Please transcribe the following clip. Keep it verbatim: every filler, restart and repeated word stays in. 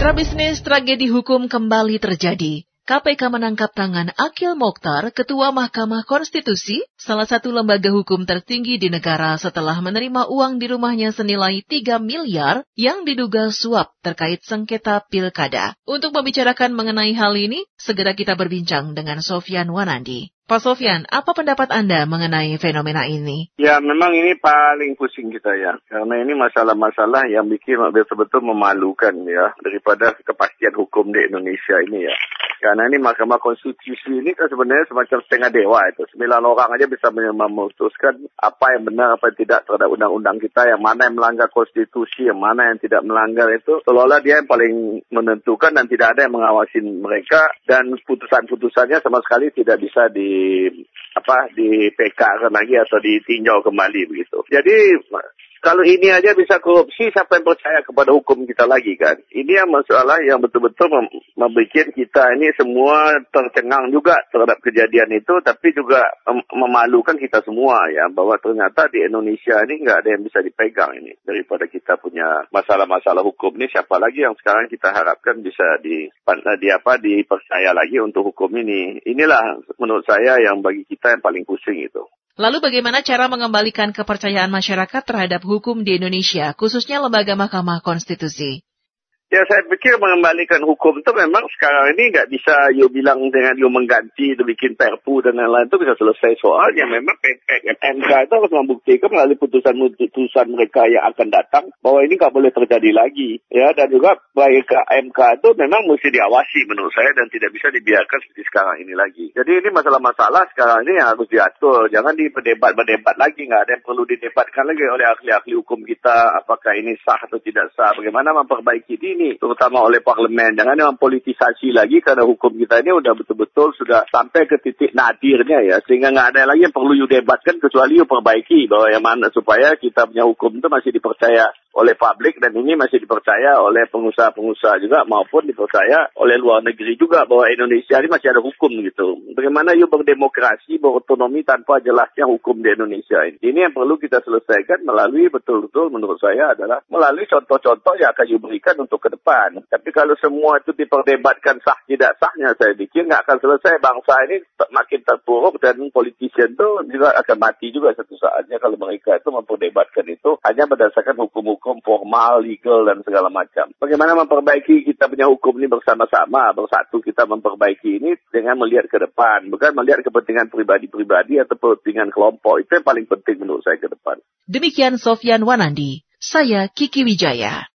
Mitra bisnis, tragedi hukum kembali terjadi. K P K menangkap tangan Akil Mokhtar, Ketua Mahkamah Konstitusi, salah satu lembaga hukum tertinggi di negara setelah menerima uang di rumahnya senilai tiga miliar yang diduga suap terkait sengketa pilkada. Untuk membicarakan mengenai hal ini, segera kita berbincang dengan Sofyan Wanandi. Pak Sofyan, apa pendapat Anda mengenai fenomena ini? Ya, memang ini paling pusing kita ya. Karena ini masalah-masalah yang bikin betul-betul memalukan ya. Daripada kepastian hukum di Indonesia ini ya. Karena ini Mahkamah Konstitusi ini kan sebenarnya semacam setengah dewa itu. Sembilan orang aja bisa memutuskan apa yang benar, apa yang tidak terhadap undang-undang kita. Yang mana yang melanggar konstitusi, yang mana yang tidak melanggar itu. Seolah-olah dia yang paling menentukan dan tidak ada yang mengawasi mereka. Dan putusan-putusannya sama sekali tidak bisa di apa di P K lagi atau ditinjau kembali begitu. Jadi kalau ini aja bisa korupsi, siapa yang percaya kepada hukum kita lagi kan? Ini yang masalah yang betul-betul mem- membuat kita ini semua tercengang juga terhadap kejadian itu, tapi juga mem- memalukan kita semua ya, bahwa ternyata di Indonesia ini nggak ada yang bisa dipegang ini. Daripada kita punya masalah-masalah hukum ini, siapa lagi yang sekarang kita harapkan bisa di, di apa dipercaya lagi untuk hukum ini? Inilah menurut saya yang bagi kita yang paling pusing itu. Lalu bagaimana cara mengembalikan kepercayaan masyarakat terhadap hukum di Indonesia, khususnya lembaga Mahkamah Konstitusi? Ya, saya pikir mengembalikan hukum itu memang sekarang ini nggak bisa you bilang dengan you mengganti, you bikin perpu dan lain-lain itu bisa selesai. Soalnya memang M K itu harus membuktikan melalui putusan-putusan mereka yang akan datang bahwa ini nggak boleh terjadi lagi. Ya, dan juga baik M K itu memang mesti diawasi menurut saya dan tidak bisa dibiarkan seperti sekarang ini lagi. Jadi ini masalah-masalah sekarang ini yang harus diatur. Jangan diperdebat-berdebat lagi, nggak ada yang perlu didebatkan lagi oleh ahli-ahli hukum kita. Apakah ini sah atau tidak sah? Bagaimana memperbaiki ini? Ini terutama oleh parlemen. Jangan mempolitisasi lagi karena hukum kita ini udah betul-betul sudah sampai ke titik nadirnya ya. Sehingga nggak ada lagi yang perlu you debatkan kecuali you perbaiki bahwa yang mana supaya kita punya hukum itu masih dipercaya oleh publik dan ini masih dipercaya oleh pengusaha-pengusaha juga maupun dipercaya oleh luar negeri juga bahwa Indonesia ini masih ada hukum gitu. Bagaimana you berdemokrasi, berotonomi tanpa jelasnya hukum di Indonesia ini. Ini yang perlu kita selesaikan melalui betul-betul menurut saya adalah melalui contoh-contoh yang akan you berikan untuk ke depan. Tapi kalau semua itu diperdebatkan sah tidak sahnya, saya pikir nggak akan selesai. Bangsa ini makin terpuruk dan politician itu juga akan mati juga satu saatnya kalau mereka itu memperdebatkan itu hanya berdasarkan hukum-hukum formal, legal dan segala macam. Bagaimana memperbaiki kita punya hukum ini bersama-sama, bersatu kita memperbaiki ini dengan melihat ke depan, bukan melihat kepentingan pribadi-pribadi atau kepentingan kelompok. Itu yang paling penting menurut saya ke depan. Demikian Sofyan Wanandi, saya Kiki Wijaya.